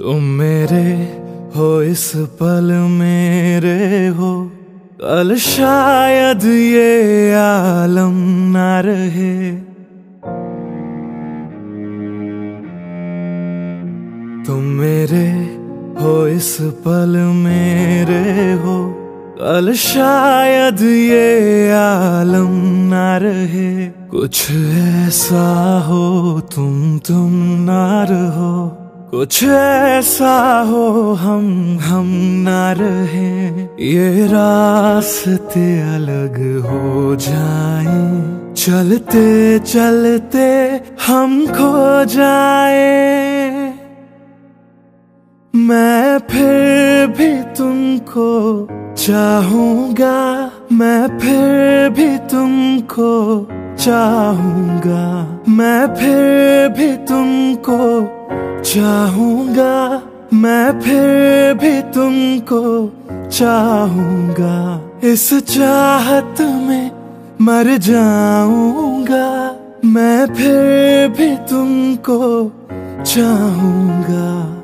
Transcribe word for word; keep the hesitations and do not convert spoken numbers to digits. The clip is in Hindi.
तुम मेरे हो इस पल मेरे हो, कल शायद ये आलम ना रहे। तुम मेरे हो इस पल मेरे हो, कल शायद ये आलम ना रहे। कुछ ऐसा हो तुम तुम ना रहो, कुछ ऐसा हो हम हम ना रहे। ये रास्ते अलग हो जाए, चलते चलते हम खो जाए। मैं फिर भी तुमको चाहूंगा, मैं फिर भी तुमको चाहूंगा, मैं फिर भी तुमको चाहूंगा, मैं फिर भी तुमको चाहूंगा। इस चाहत में मर जाऊंगा, मैं फिर भी तुमको चाहूंगा।